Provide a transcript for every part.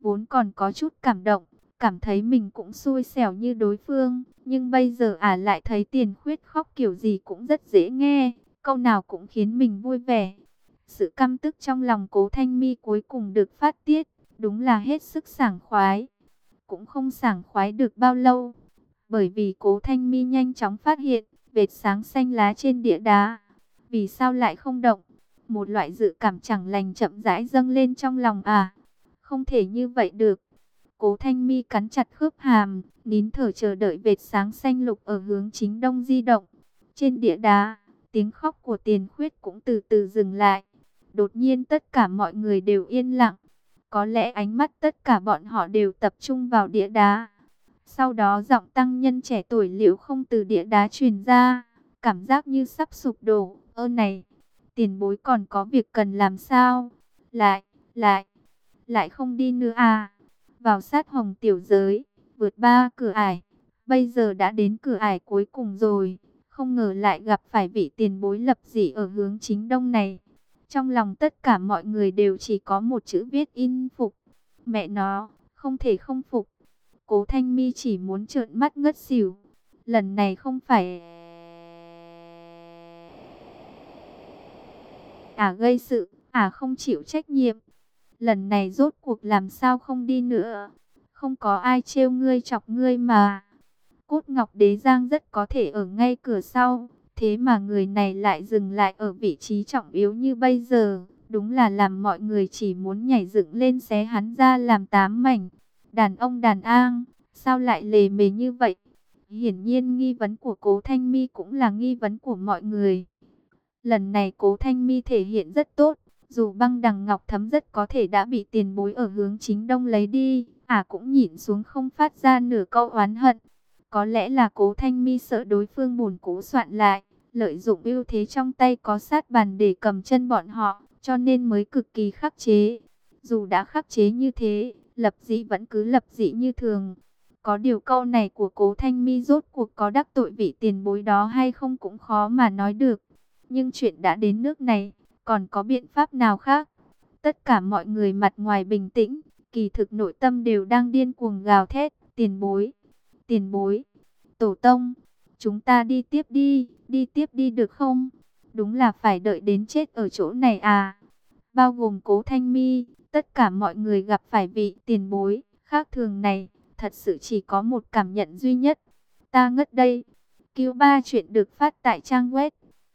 vốn còn có chút cảm động, cảm thấy mình cũng xui xẻo như đối phương, nhưng bây giờ lại thấy Tiền Khuyết khóc kiểu gì cũng rất dễ nghe, câu nào cũng khiến mình vui vẻ. Sự căm tức trong lòng Cố Thanh My cuối cùng được phát tiết, đúng là hết sức sảng khoái. Cũng không sảng khoái được bao lâu, bởi vì Cố Thanh My nhanh chóng phát hiện vệt sáng xanh lá trên địa đá. Vì sao lại không động? Một loại dự cảm chẳng lành chậm rãi dâng lên trong lòng Không thể như vậy được. Cố Thanh My cắn chặt khớp hàm, nín thở chờ đợi vệt sáng xanh lục ở hướng chính đông di động. Trên địa đá, tiếng khóc của Tiền Khuyết cũng từ từ dừng lại. Đột nhiên tất cả mọi người đều yên lặng. Có lẽ ánh mắt tất cả bọn họ đều tập trung vào địa đá. Sau đó giọng tăng nhân trẻ tuổi Liễu Không từ địa đá truyền ra, cảm giác như sắp sụp đổ. Ơ này, tiền bối còn có việc cần làm sao? Lại không đi nữa Vào sát hồng tiểu giới, vượt 3 cửa ải, bây giờ đã đến cửa ải cuối cùng rồi. Không ngờ lại gặp phải vị tiền bối lập dị ở hướng chính đông này. Trong lòng tất cả mọi người đều chỉ có một chữ viết in phục. Mẹ nó, không thể không phục. Cố Thanh My chỉ muốn trợn mắt ngất xỉu. Lần này không phải gây sự, không chịu trách nhiệm. Lần này rốt cuộc làm sao không đi nữa. Không có ai trêu ngươi chọc ngươi mà. Cốt Ngọc Đế Giang rất có thể ở ngay cửa sau. Thế mà người này lại dừng lại ở vị trí trọng yếu như bây giờ. Đúng là làm mọi người chỉ muốn nhảy dựng lên xé hắn ra làm 8 mảnh. Đàn ông đàn an, sao lại lề mề như vậy? Hiển nhiên nghi vấn của Cố Thanh My cũng là nghi vấn của mọi người. Lần này Cố Thanh My thể hiện rất tốt. Dù Băng Đằng Ngọc Thấm rất có thể đã bị tiền bối ở hướng chính đông lấy đi, cũng nhịn xuống không phát ra nửa câu oán hận. Có lẽ là Cố Thanh My sợ đối phương buồn cố soạn lại, lợi dụng ưu thế trong tay có sát bàn để cầm chân bọn họ, cho nên mới cực kỳ khắc chế. Dù đã khắc chế như thế, lập dị vẫn cứ lập dị như thường. Có điều câu này của Cố Thanh My rốt cuộc có đắc tội vị tiền bối đó hay không cũng khó mà nói được. Nhưng chuyện đã đến nước này, còn có biện pháp nào khác? Tất cả mọi người mặt ngoài bình tĩnh, kỳ thực nội tâm đều đang điên cuồng gào thét. Tiền bối, tổ tông, chúng ta đi tiếp đi được không? Đúng là phải đợi đến chết ở chỗ này Bao gồm Cố Thanh My, tất cả mọi người gặp phải vị tiền bối khác thường này, thật sự chỉ có một cảm nhận duy nhất. Ta ngất đây. Q3 chuyện được phát tại trang web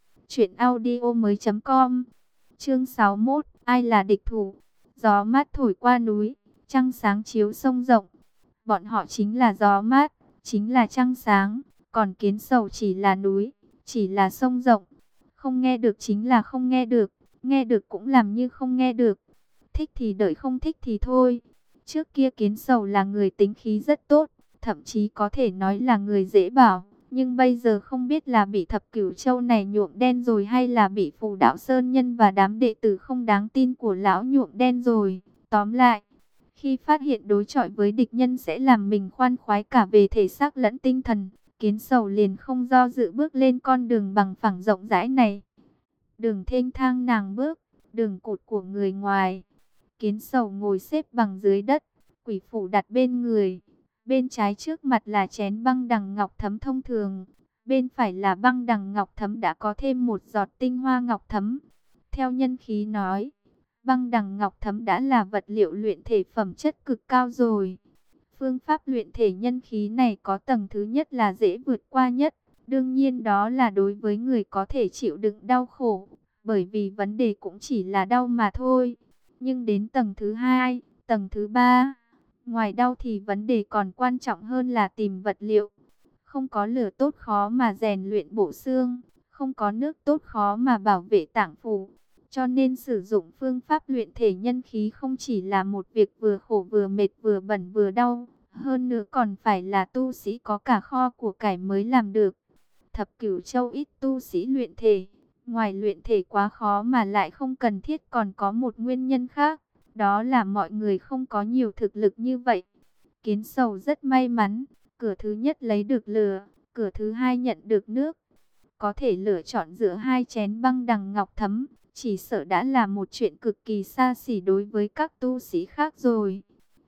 truyệnaudiomoi.com. Chương 61, ai là địch thủ? Gió mát thổi qua núi, trăng sáng chiếu sông rộng. Bọn họ chính là gió mát, chính là trăng sáng, còn Kiến Sầu chỉ là núi, chỉ là sông rộng. Không nghe được chính là không nghe được, nghe được cũng làm như không nghe được. Thích thì đợi, không thích thì thôi. Trước kia Kiến Sầu là người tính khí rất tốt, thậm chí có thể nói là người dễ bảo. Nhưng bây giờ không biết là bị Thập Cửu Châu này nhuộm đen rồi hay là bị Phù Đạo Sơn Nhân và đám đệ tử không đáng tin của lão nhuộm đen rồi. Tóm lại, khi phát hiện đối chọi với địch nhân sẽ làm mình khoan khoái cả về thể xác lẫn tinh thần, Kiến Sầu liền không do dự bước lên con đường bằng phẳng rộng rãi này. Đường thênh thang nàng bước, đường cụt của người ngoài. Kiến Sầu ngồi xếp bằng dưới đất, quỷ phủ đặt bên người. Bên trái trước mặt là chén băng đằng ngọc thấm thông thường. Bên phải là băng đằng ngọc thấm đã có thêm một giọt tinh hoa ngọc thấm. Theo nhân khí nói, băng đằng ngọc thấm đã là vật liệu luyện thể phẩm chất cực cao rồi. Phương pháp luyện thể nhân khí này có tầng thứ nhất là dễ vượt qua nhất. Đương nhiên đó là đối với người có thể chịu đựng đau khổ. Bởi vì vấn đề cũng chỉ là đau mà thôi. Nhưng đến tầng thứ hai, tầng thứ ba, ngoài đau thì vấn đề còn quan trọng hơn là tìm vật liệu. Không có lửa tốt khó mà rèn luyện bộ xương, không có nước tốt khó mà bảo vệ tạng phủ. Cho nên sử dụng phương pháp luyện thể nhân khí không chỉ là một việc vừa khổ vừa mệt vừa bẩn vừa đau, hơn nữa còn phải là tu sĩ có cả kho của cải mới làm được. Thập Cửu Châu ít tu sĩ luyện thể, ngoài luyện thể quá khó mà lại không cần thiết còn có một nguyên nhân khác. Đó là mọi người không có nhiều thực lực như vậy. Kiến Sầu rất may mắn, cửa thứ nhất lấy được lửa, cửa thứ hai nhận được nước. Có thể lựa chọn giữa hai chén băng đằng ngọc thấm, chỉ sợ đã là một chuyện cực kỳ xa xỉ đối với các tu sĩ khác rồi.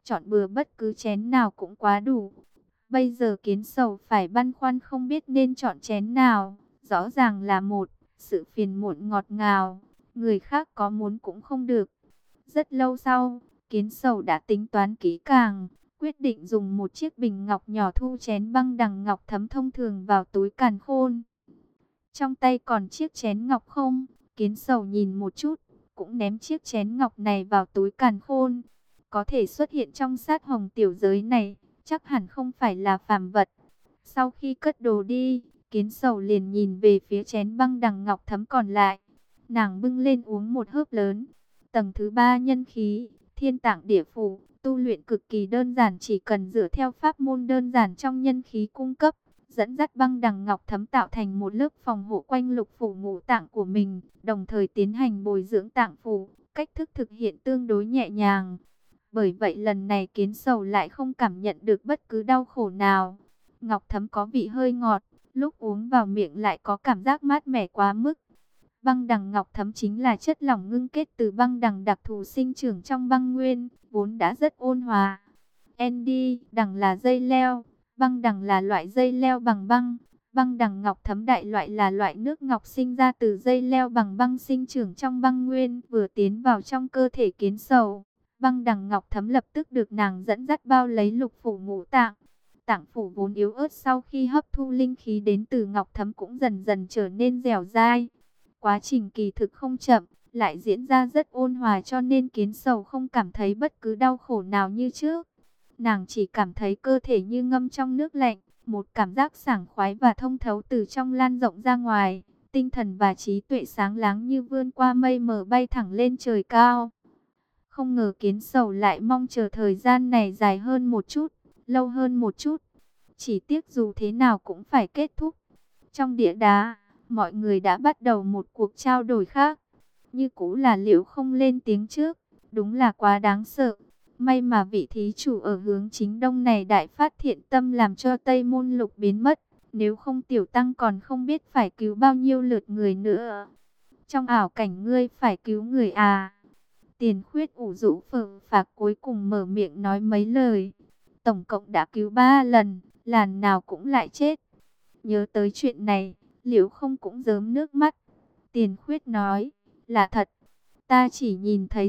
chọn bừa bất cứ chén nào cũng quá đủ. Bây giờ Kiến Sầu phải băn khoăn không biết nên chọn chén nào, rõ ràng là một sự phiền muộn ngọt ngào, người khác có muốn cũng không được. Rất lâu sau, Kiến Sầu đã tính toán kỹ càng, quyết định dùng một chiếc bình ngọc nhỏ thu chén băng đằng ngọc thấm thông thường vào túi càn khôn. Trong tay còn chiếc chén ngọc không, Kiến Sầu nhìn một chút, cũng ném chiếc chén ngọc này vào túi càn khôn. Có thể xuất hiện trong sát hồng tiểu giới này, chắc hẳn không phải là phàm vật. Sau khi cất đồ đi, Kiến Sầu liền nhìn về phía chén băng đằng ngọc thấm còn lại. Nàng bưng lên uống một hớp lớn. Tầng thứ 3 nhân khí, thiên tạng địa phủ, tu luyện cực kỳ đơn giản, chỉ cần dựa theo pháp môn đơn giản trong nhân khí cung cấp, dẫn dắt băng đằng ngọc thấm tạo thành một lớp phòng hộ quanh lục phủ ngũ tạng của mình, đồng thời tiến hành bồi dưỡng tạng phủ, cách thức thực hiện tương đối nhẹ nhàng. Bởi vậy lần này Kiến Sầu lại không cảm nhận được bất cứ đau khổ nào. Ngọc thấm có vị hơi ngọt, lúc uống vào miệng lại có cảm giác mát mẻ quá mức. Băng đằng ngọc thấm chính là chất lỏng ngưng kết từ băng đằng đặc thù sinh trưởng trong băng nguyên, vốn đã rất ôn hòa. Andy, đằng là dây leo, băng đằng là loại dây leo bằng băng. Băng đằng ngọc thấm đại loại là loại nước ngọc sinh ra từ dây leo bằng băng sinh trưởng trong băng nguyên, vừa tiến vào trong cơ thể Kiến Sầu. Băng đằng ngọc thấm lập tức được nàng dẫn dắt bao lấy lục phủ ngũ tạng. Tạng phủ vốn yếu ớt sau khi hấp thu linh khí đến từ ngọc thấm cũng dần dần trở nên dẻo dai. Quá trình kỳ thực không chậm, lại diễn ra rất ôn hòa, cho nên Kiến Sầu không cảm thấy bất cứ đau khổ nào như trước. Nàng chỉ cảm thấy cơ thể như ngâm trong nước lạnh, một cảm giác sảng khoái và thông thấu từ trong lan rộng ra ngoài. Tinh thần và trí tuệ sáng láng như vươn qua mây mờ bay thẳng lên trời cao. Không ngờ Kiến Sầu lại mong chờ thời gian này dài hơn một chút, lâu hơn một chút. Chỉ tiếc dù thế nào cũng phải kết thúc. Trong địa đá, mọi người đã bắt đầu một cuộc trao đổi khác. Như cũ là Liễu không lên tiếng trước, đúng là quá đáng sợ. May mà vị thí chủ ở hướng chính đông này đại phát thiện tâm làm cho Tây Môn Lục biến mất. Nếu không tiểu tăng còn không biết phải cứu bao nhiêu lượt người nữa. Trong ảo cảnh ngươi phải cứu người à? Tiền Khuyết ủ rũ phờ phạc cuối cùng mở miệng nói mấy lời. Tổng cộng đã cứu 3 lần, lần nào cũng lại chết. Nhớ tới chuyện này, Liễu không cũng rớm nước mắt. Tiền Khuyết nói, là thật. Ta chỉ nhìn thấy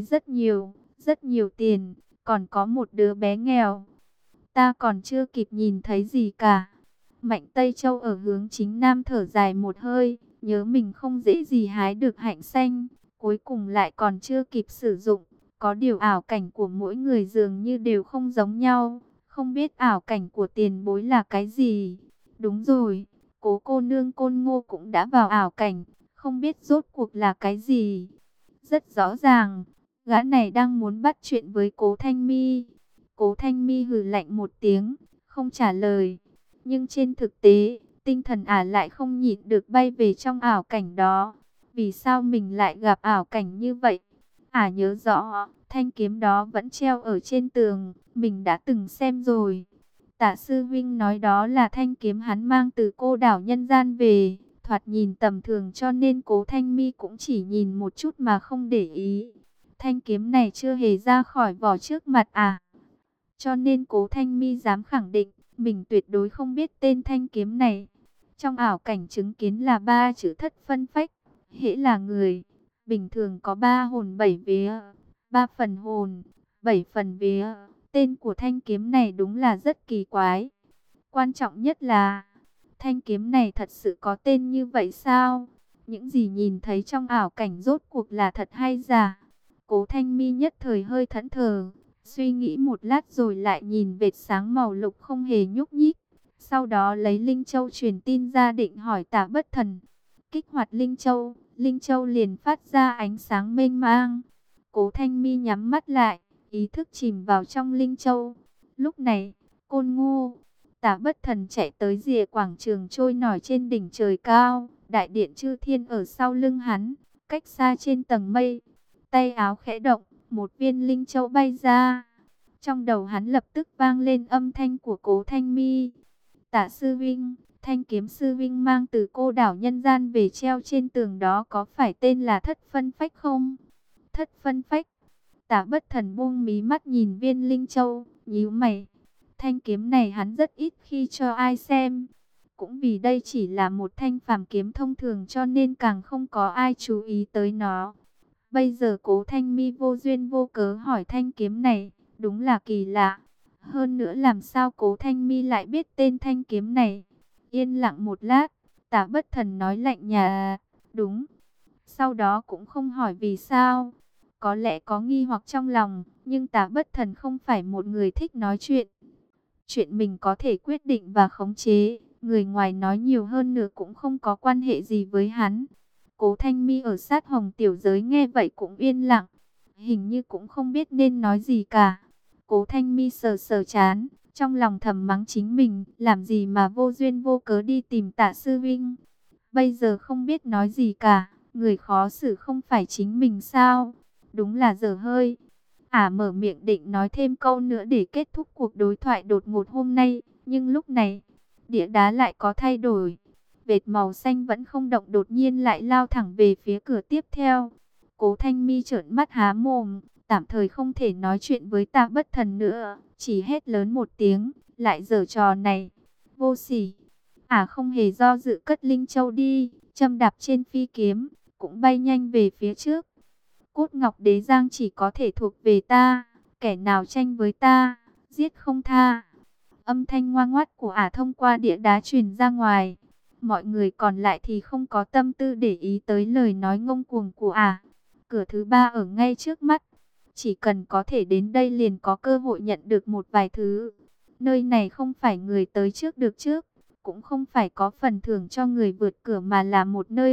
rất nhiều tiền, còn có một đứa bé nghèo. Ta còn chưa kịp nhìn thấy gì cả. Mạnh Tây Châu ở hướng chính nam thở dài một hơi, nhớ mình không dễ gì hái được hạnh xanh, cuối cùng lại còn chưa kịp sử dụng. Có điều ảo cảnh của mỗi người dường như đều không giống nhau, không biết ảo cảnh của tiền bối là cái gì. Đúng rồi, Cố cô nương Côn Ngô cũng đã vào ảo cảnh, không biết rốt cuộc là cái gì. Rất rõ ràng, gã này đang muốn bắt chuyện với Cố Thanh Mi. Cố Thanh Mi hừ lạnh một tiếng, không trả lời. Nhưng trên thực tế, tinh thần ả lại không nhịn được bay về trong ảo cảnh đó. Vì sao mình lại gặp ảo cảnh như vậy? Ả nhớ rõ, thanh kiếm đó vẫn treo ở trên tường, mình đã từng xem rồi. Tả sư huynh nói đó là thanh kiếm hắn mang từ cô đảo nhân gian về, thoạt nhìn tầm thường cho nên Cố Thanh Mi cũng chỉ nhìn một chút mà không để ý. Thanh kiếm này chưa hề ra khỏi vỏ trước mặt à? Cho nên Cố Thanh Mi dám khẳng định, mình tuyệt đối không biết tên thanh kiếm này. Trong ảo cảnh chứng kiến là 3 chữ thất phân phách, hễ là người, bình thường có 3 hồn 7 vía, 3 phần hồn, 7 phần vía. Tên của thanh kiếm này đúng là rất kỳ quái. Quan trọng nhất là, thanh kiếm này thật sự có tên như vậy sao? Những gì nhìn thấy trong ảo cảnh rốt cuộc là thật hay giả? Cố Thanh Mi nhất thời hơi thẫn thờ, suy nghĩ một lát rồi lại nhìn vệt sáng màu lục không hề nhúc nhích. Sau đó lấy Linh Châu truyền tin ra định hỏi Tả Bất Thần. Kích hoạt Linh Châu liền phát ra ánh sáng mênh mang. Cố Thanh Mi nhắm mắt lại, ý thức chìm vào trong Linh Châu. Lúc này, Côn Ngô, Tả Bất Thần chạy tới rìa quảng trường trôi nổi trên đỉnh trời cao. Đại điện chư thiên ở sau lưng hắn, cách xa trên tầng mây. Tay áo khẽ động, một viên Linh Châu bay ra. Trong đầu hắn lập tức vang lên âm thanh của Cố Thanh Mi. Tả sư vinh, thanh kiếm sư vinh mang từ cô đảo nhân gian về treo trên tường đó có phải tên là thất phân phách không? Thất phân phách. Tả Bất Thần buông mí mắt nhìn viên linh châu, nhíu mày. Thanh kiếm này hắn rất ít khi cho ai xem. Cũng vì đây chỉ là một thanh phàm kiếm thông thường cho nên càng không có ai chú ý tới nó. Bây giờ Cố Thanh Mi vô duyên vô cớ hỏi thanh kiếm này, đúng là kỳ lạ. Hơn nữa làm sao Cố Thanh Mi lại biết tên thanh kiếm này? Yên lặng một lát, Tả Bất Thần nói lạnh nhà, đúng. Sau đó cũng không hỏi vì sao. Có lẽ có nghi hoặc trong lòng, nhưng Tả Bất Thần không phải một người thích nói chuyện. Chuyện mình có thể quyết định và khống chế, người ngoài nói nhiều hơn nữa cũng không có quan hệ gì với hắn. Cố Thanh Mi ở sát Hồng Tiểu Giới nghe vậy cũng yên lặng, hình như cũng không biết nên nói gì cả. Cố Thanh Mi sờ sờ chán, trong lòng thầm mắng chính mình, làm gì mà vô duyên vô cớ đi tìm Tạ sư huynh. Bây giờ không biết nói gì cả, người khó xử không phải chính mình sao? Đúng là dở hơi. Mở miệng định nói thêm câu nữa để kết thúc cuộc đối thoại đột ngột hôm nay, nhưng lúc này, địa đá lại có thay đổi. Vệt màu xanh vẫn không động, đột nhiên lại lao thẳng về phía cửa tiếp theo. Cố Thanh Mi trợn mắt há mồm, tạm thời không thể nói chuyện với Tạ Bất Thần nữa, chỉ hét lớn một tiếng, lại giở trò này, vô sỉ. Không hề do dự cất linh châu đi, châm đạp trên phi kiếm, cũng bay nhanh về phía trước. Cốt ngọc đế giang chỉ có thể thuộc về ta, kẻ nào tranh với ta, giết không tha. Âm thanh ngoa ngoắt của thông qua địa đá truyền ra ngoài. Mọi người còn lại thì không có tâm tư để ý tới lời nói ngông cuồng của Cửa thứ ba ở ngay trước mắt. Chỉ cần có thể đến đây liền có cơ hội nhận được một vài thứ. Nơi này không phải người tới trước được trước, cũng không phải có phần thưởng cho người vượt cửa, mà là một nơi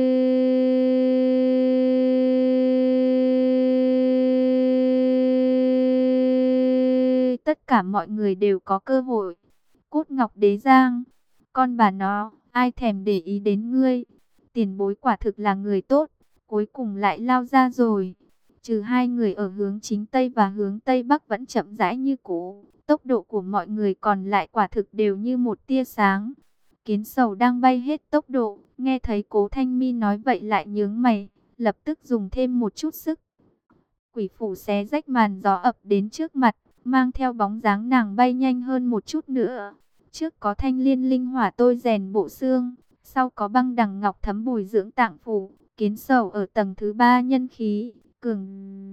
tất cả mọi người đều có cơ hội. Cốt ngọc đế giang, con bà nó, ai thèm để ý đến ngươi. Tiền bối quả thực là người tốt, cuối cùng lại lao ra rồi. Trừ hai người ở hướng chính Tây và hướng Tây Bắc vẫn chậm rãi như cũ, tốc độ của mọi người còn lại quả thực đều như một tia sáng. Kiến Sầu đang bay hết tốc độ, nghe thấy Cố Thanh Mi nói vậy lại nhướng mày, lập tức dùng thêm một chút sức. Quỷ phủ xé rách màn gió ập đến trước mặt, mang theo bóng dáng nàng bay nhanh hơn một chút nữa. Trước có thanh liên linh hỏa tôi rèn bộ xương, sau có băng đằng ngọc thấm bùi dưỡng tạng phủ. Kiến Sầu ở tầng thứ 3 nhân khí, cường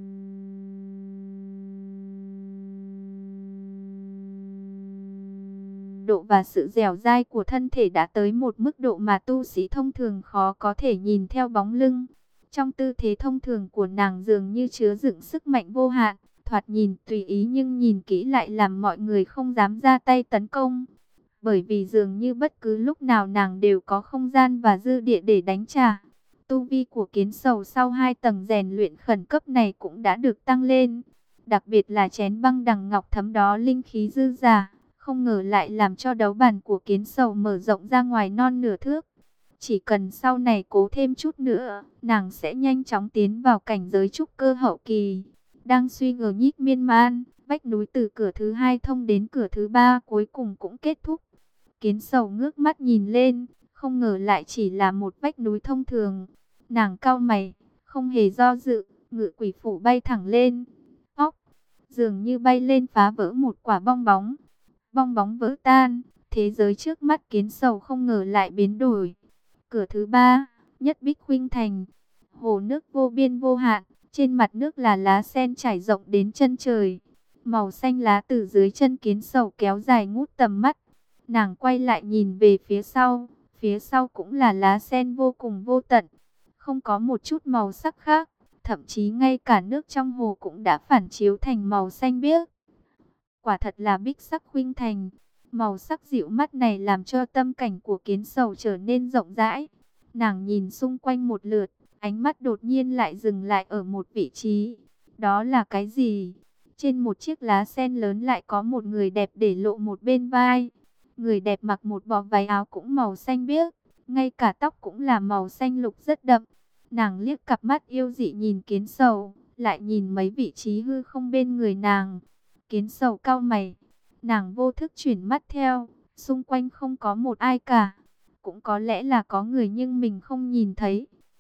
độ và sự dẻo dai của thân thể đã tới một mức độ mà tu sĩ thông thường khó có thể nhìn theo bóng lưng. Trong tư thế thông thường của nàng dường như chứa đựng sức mạnh vô hạn, thoạt nhìn tùy ý nhưng nhìn kỹ lại làm mọi người không dám ra tay tấn công. Bởi vì dường như bất cứ lúc nào nàng đều có không gian và dư địa để đánh trả. Tu vi của Kiến Sầu sau 2 tầng rèn luyện khẩn cấp này cũng đã được tăng lên. Đặc biệt là chén băng đằng ngọc thấm đó linh khí dư dả, không ngờ lại làm cho đấu bản của Kiến Sầu mở rộng ra ngoài non nửa thước. Chỉ cần sau này cố thêm chút nữa, nàng sẽ nhanh chóng tiến vào cảnh giới trúc cơ hậu kỳ. Đang suy ngờ nhích miên man, vách núi từ cửa thứ 2 thông đến cửa thứ 3 cuối cùng cũng kết thúc. Kiến Sầu ngước mắt nhìn lên, không ngờ lại chỉ là một vách núi thông thường. Nàng cau mày, không hề do dự, ngự quỷ phủ bay thẳng lên. Óc, dường như bay lên phá vỡ một quả bong bóng. Bong bóng vỡ tan, thế giới trước mắt Kiến Sầu không ngờ lại biến đổi. Cửa thứ 3, Nhất Bích Khuynh Thành. Hồ nước vô biên vô hạn, trên mặt nước là lá sen trải rộng đến chân trời. Màu xanh lá từ dưới chân Kiến Sầu kéo dài ngút tầm mắt. Nàng quay lại nhìn về phía sau cũng là lá sen vô cùng vô tận. Không có một chút màu sắc khác, thậm chí ngay cả nước trong hồ cũng đã phản chiếu thành màu xanh biếc. Quả thật là bích sắc khuynh thành. Màu sắc dịu mắt này làm cho tâm cảnh của Kiến Sầu trở nên rộng rãi. Nàng nhìn xung quanh một lượt, ánh mắt đột nhiên lại dừng lại ở một vị trí. Đó là cái gì? Trên một chiếc lá sen lớn lại có một người đẹp để lộ một bên vai. Người đẹp mặc một bộ váy áo cũng màu xanh biếc, ngay cả tóc cũng là màu xanh lục rất đậm. Nàng liếc cặp mắt yêu dị nhìn Kiến Sầu, lại nhìn mấy vị trí hư không bên người nàng. Kiến Sầu cau mày, nàng vô thức chuyển mắt theo, xung quanh không có một ai cả. Cũng có lẽ là có người nhưng mình không nhìn thấy.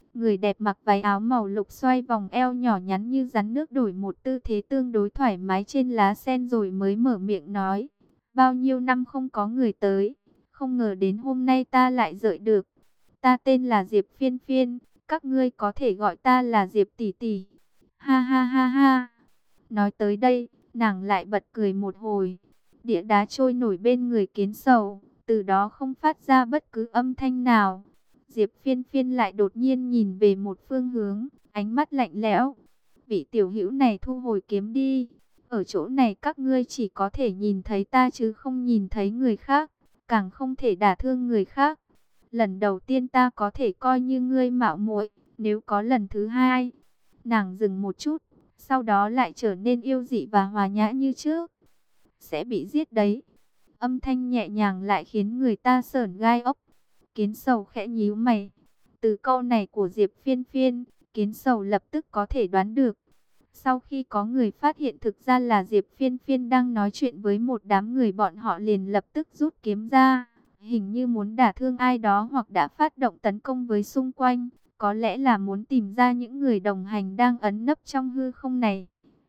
Người đẹp mặc váy áo màu lục xoay vòng eo nhỏ nhắn như rắn nước, đổi một tư thế tương đối thoải mái trên lá sen rồi mới mở miệng nói. Bao nhiêu năm không có người tới, không ngờ đến hôm nay ta lại dợi được. Ta tên là Diệp Phiên Phiên, các ngươi có thể gọi ta là Diệp tỷ tỷ. Ha ha ha ha. Nói tới đây, nàng lại bật cười một hồi. Đĩa đá trôi nổi bên người Kiến Sầu, từ đó không phát ra bất cứ âm thanh nào. Diệp Phiên Phiên lại đột nhiên nhìn về một phương hướng, ánh mắt lạnh lẽo. Vị tiểu hữu này thu hồi kiếm đi. Ở chỗ này các ngươi chỉ có thể nhìn thấy ta chứ không nhìn thấy người khác, càng không thể đả thương người khác. Lần đầu tiên ta có thể coi như ngươi mạo muội, nếu có lần thứ hai. Nàng dừng một chút, sau đó lại trở nên yêu dị và hòa nhã như trước. Sẽ bị giết đấy. Âm thanh nhẹ nhàng lại khiến người ta sởn gai ốc. Kiến Sầu khẽ nhíu mày. Từ câu này của Diệp Phiên Phiên, Kiến Sầu lập tức có thể đoán được. Sau khi có người phát hiện thực ra là Diệp Phiên Phiên đang nói chuyện với một đám người, bọn họ liền lập tức rút kiếm ra. Hình như muốn đả thương ai đó hoặc đã phát động tấn công với xung quanh. Có lẽ là muốn tìm ra những người đồng hành đang ẩn nấp trong hư không này.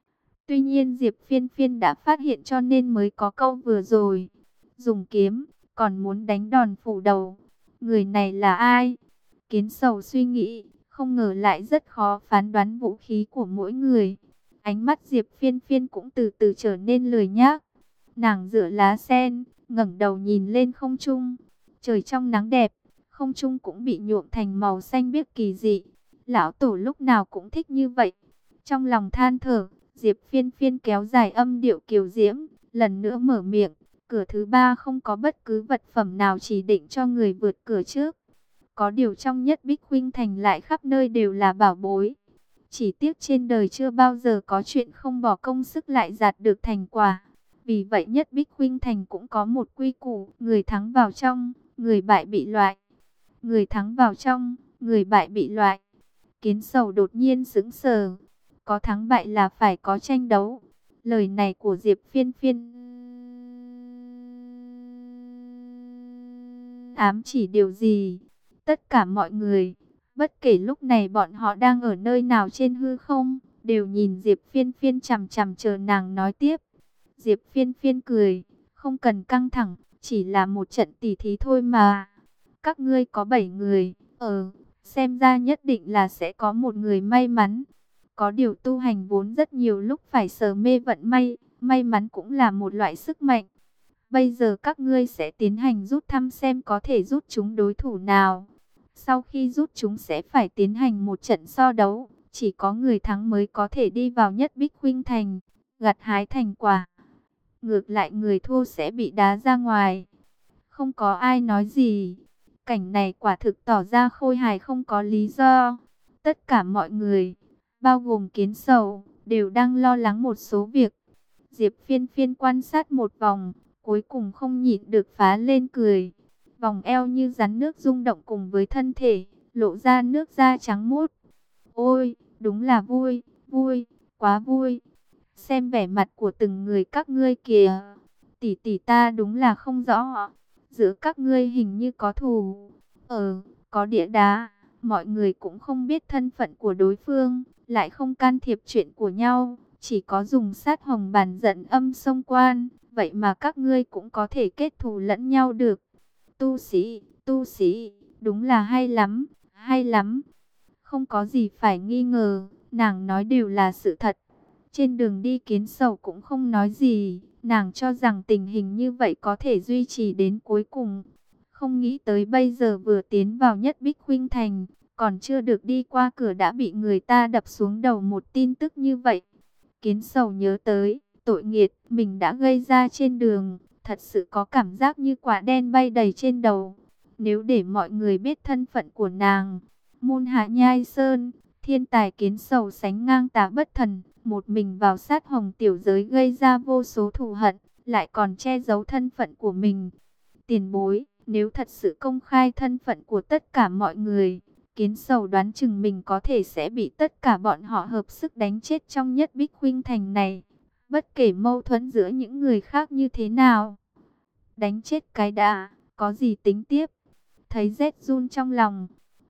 Tuy nhiên Diệp Phiên Phiên đã phát hiện cho nên mới có câu vừa rồi. Dùng kiếm, còn muốn đánh đòn phủ đầu. Người này là ai? Kiến Sầu suy nghĩ, không ngờ lại rất khó phán đoán vũ khí của mỗi người. Ánh mắt Diệp Phiên Phiên cũng từ từ trở nên lười nhác. Nàng dựa lá sen, ngẩng đầu nhìn lên không trung. Trời trong nắng đẹp, không trung cũng bị nhuộm thành màu xanh biếc kỳ dị. Lão Tổ lúc nào cũng thích như vậy. Trong lòng than thở, Diệp Phiên Phiên kéo dài âm điệu kiều diễm, lần nữa mở miệng. Cửa thứ ba không có bất cứ vật phẩm nào chỉ định cho người vượt cửa trước. Có điều trong Nhất Bích Khuynh Thành lại khắp nơi đều là bảo bối. Chỉ tiếc trên đời chưa bao giờ có chuyện không bỏ công sức lại đạt được thành quả. Vì vậy Nhất Bích Khuynh Thành cũng có một quy củ, người thắng vào trong, người bại bị loại. Người thắng vào trong, người bại bị loại. Kiến Sầu đột nhiên sững sờ. Có thắng bại là phải có tranh đấu. Lời này của Diệp Phiên Phiên ám chỉ điều gì? Tất cả mọi người, bất kể lúc này bọn họ đang ở nơi nào trên hư không, đều nhìn Diệp Phiên Phiên chằm chằm chờ nàng nói tiếp. Diệp Phiên Phiên cười, không cần căng thẳng, chỉ là một trận tỉ thí thôi mà. Các ngươi có 7 người, xem ra nhất định là sẽ có một người may mắn. Có điều tu hành vốn rất nhiều lúc phải sờ mê vận may, may mắn cũng là một loại sức mạnh. Bây giờ các ngươi sẽ tiến hành rút thăm xem có thể rút chúng đối thủ nào. Sau khi rút chúng sẽ phải tiến hành một trận so đấu. Chỉ có người thắng mới có thể đi vào Nhất Bích Khuynh Thành, gặt hái thành quả. Ngược lại người thua sẽ bị đá ra ngoài. Không có ai nói gì. Cảnh này quả thực tỏ ra khôi hài không có lý do. Tất cả mọi người, bao gồm Kiến Sầu, đều đang lo lắng một số việc. Diệp Phiên Phiên quan sát một vòng, cuối cùng không nhịn được phá lên cười. Vòng eo như rắn nước rung động cùng với thân thể, lộ ra nước da trắng muốt. Ôi, đúng là vui, vui, quá vui. Xem vẻ mặt của từng người các ngươi kìa. Tỷ tỷ ta đúng là không rõ. Giữa các ngươi hình như có thù. Có địa đá. Mọi người cũng không biết thân phận của đối phương, lại không can thiệp chuyện của nhau. Chỉ có dùng sát hồng bàn giận âm xông quan. Vậy mà các ngươi cũng có thể kết thù lẫn nhau được. Tu sĩ, đúng là hay lắm, hay lắm. Không có gì phải nghi ngờ, nàng nói đều là sự thật. Trên đường đi Kiến Sầu cũng không nói gì, nàng cho rằng tình hình như vậy có thể duy trì đến cuối cùng. Không nghĩ tới bây giờ vừa tiến vào Nhất Bích Khuynh Thành, còn chưa được đi qua cửa đã bị người ta đập xuống đầu một tin tức như vậy. Kiến Sầu nhớ tới tội nghiệt mình đã gây ra trên đường, thật sự có cảm giác như quả đen bay đầy trên đầu. Nếu để mọi người biết thân phận của nàng, Môn Hạ Nhai Sơn, thiên tài Kiến Sầu sánh ngang Tá Bất Thần, một mình vào sát hồng tiểu giới gây ra vô số thù hận, lại còn che giấu thân phận của mình. Tiền bối, nếu thật sự công khai thân phận của tất cả mọi người, Kiến Sầu đoán chừng mình có thể sẽ bị tất cả bọn họ hợp sức đánh chết trong Nhất Bích Khuynh Thành này. Bất kể mâu thuẫn giữa những người khác như thế nào, đánh chết cái đã, có gì tính tiếp. Thấy rét run trong lòng,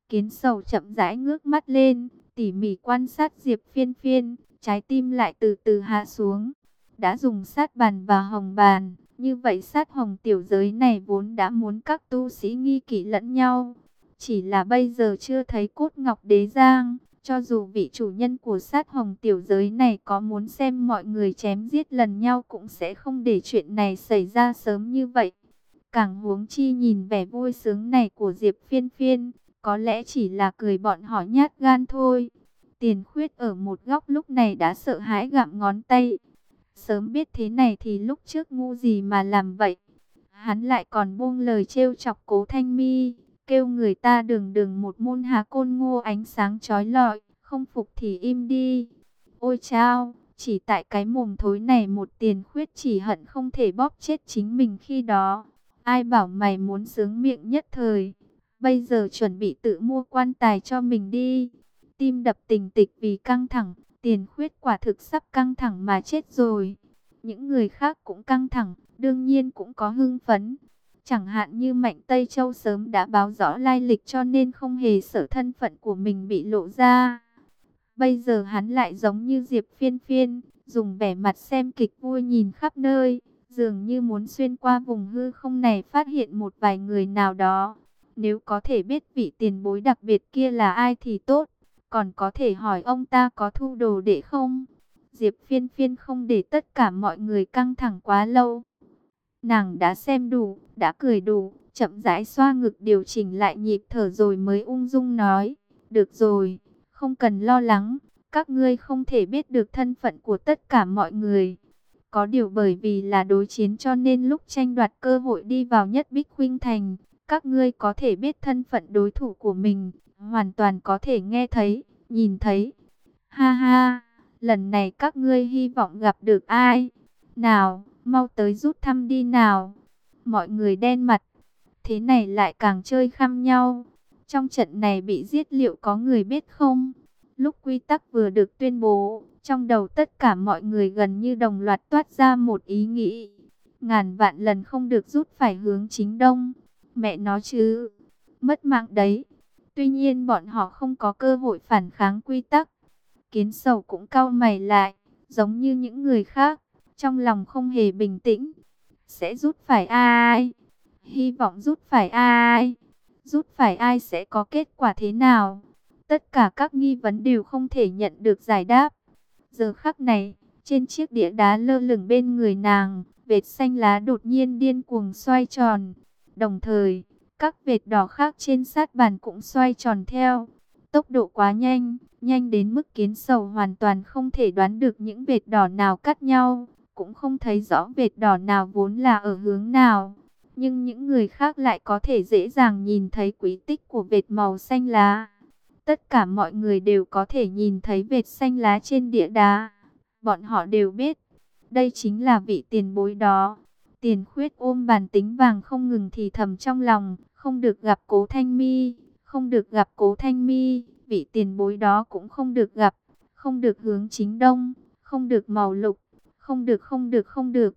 Kiến Sầu chậm rãi ngước mắt lên, tỉ mỉ quan sát Diệp Phiên Phiên, trái tim lại từ từ hạ xuống. Đã dùng sát bàn và hồng bàn, như vậy sát hồng tiểu giới này vốn đã muốn các tu sĩ nghi kỵ lẫn nhau. Chỉ là bây giờ chưa thấy cốt ngọc đế giang, cho dù vị chủ nhân của sát hồng tiểu giới này có muốn xem mọi người chém giết lần nhau cũng sẽ không để chuyện này xảy ra sớm như vậy. Càng huống chi nhìn vẻ vui sướng này của Diệp Phiên Phiên, có lẽ chỉ là cười bọn họ nhát gan thôi. Tiền Khuyết ở một góc lúc này đã sợ hãi gặm ngón tay. Sớm biết thế này thì lúc trước ngu gì mà làm vậy. Hắn lại còn buông lời trêu chọc Cố Thanh Mi, kêu người ta đường đường một môn Hà Côn Ngô ánh sáng chói lọi, không phục thì im đi. Ôi chao, chỉ tại cái mồm thối này một Tiền Khuyết chỉ hận không thể bóp chết chính mình khi đó. Ai bảo mày muốn sướng miệng nhất thời, bây giờ chuẩn bị tự mua quan tài cho mình đi. Tim đập tình tịch vì căng thẳng, Tiền Khuyết quả thực sắp căng thẳng mà chết rồi. Những người khác cũng căng thẳng, đương nhiên cũng có hưng phấn. Chẳng hạn như Mạnh Tây Châu sớm đã báo rõ lai lịch cho nên không hề sợ thân phận của mình bị lộ ra. Bây giờ hắn lại giống như Diệp Phiên Phiên, dùng vẻ mặt xem kịch vui nhìn khắp nơi, dường như muốn xuyên qua vùng hư không này phát hiện một vài người nào đó. Nếu có thể biết vị tiền bối đặc biệt kia là ai thì tốt, còn có thể hỏi ông ta có thu đồ đệ không? Diệp Phiên Phiên không để tất cả mọi người căng thẳng quá lâu. Nàng đã xem đủ, đã cười đủ, chậm rãi xoa ngực điều chỉnh lại nhịp thở rồi mới ung dung nói, được rồi, không cần lo lắng, các ngươi không thể biết được thân phận của tất cả mọi người. Có điều bởi vì là đối chiến cho nên lúc tranh đoạt cơ hội đi vào Nhất Bích Khuynh Thành, các ngươi có thể biết thân phận đối thủ của mình, hoàn toàn có thể nghe thấy, nhìn thấy. Ha ha, lần này các ngươi hy vọng gặp được ai? Nào, mau tới rút thăm đi nào. Mọi người đen mặt, thế này lại càng chơi khăm nhau. Trong trận này bị giết liệu có người biết không? Lúc quy tắc vừa được tuyên bố, trong đầu tất cả mọi người gần như đồng loạt toát ra một ý nghĩ. Ngàn vạn lần không được rút phải hướng chính đông. Mẹ nó chứ, mất mạng đấy. Tuy nhiên bọn họ không có cơ hội phản kháng quy tắc. Kiến Sầu cũng cau mày lại, giống như những người khác, trong lòng không hề bình tĩnh. Sẽ rút phải ai? Hy vọng rút phải ai? Rút phải ai sẽ có kết quả thế nào? Tất cả các nghi vấn đều không thể nhận được giải đáp. Giờ khắc này, trên chiếc đĩa đá lơ lửng bên người nàng, vệt xanh lá đột nhiên điên cuồng xoay tròn. Đồng thời, các vệt đỏ khác trên sát bàn cũng xoay tròn theo. Tốc độ quá nhanh, nhanh đến mức Kiến Sầu hoàn toàn không thể đoán được những vệt đỏ nào cắt nhau, cũng không thấy rõ vệt đỏ nào vốn là ở hướng nào. Nhưng những người khác lại có thể dễ dàng nhìn thấy quỹ tích của vệt màu xanh lá. Tất cả mọi người đều có thể nhìn thấy vệt xanh lá trên đĩa đá. Bọn họ đều biết, đây chính là vị tiền bối đó. Tiền Khuyết ôm bàn tính vàng không ngừng thì thầm trong lòng, không được gặp Cố Thanh Mi, không được gặp Cố Thanh Mi, vị tiền bối đó cũng không được gặp, không được hướng chính đông, không được màu lục, không được không được không được.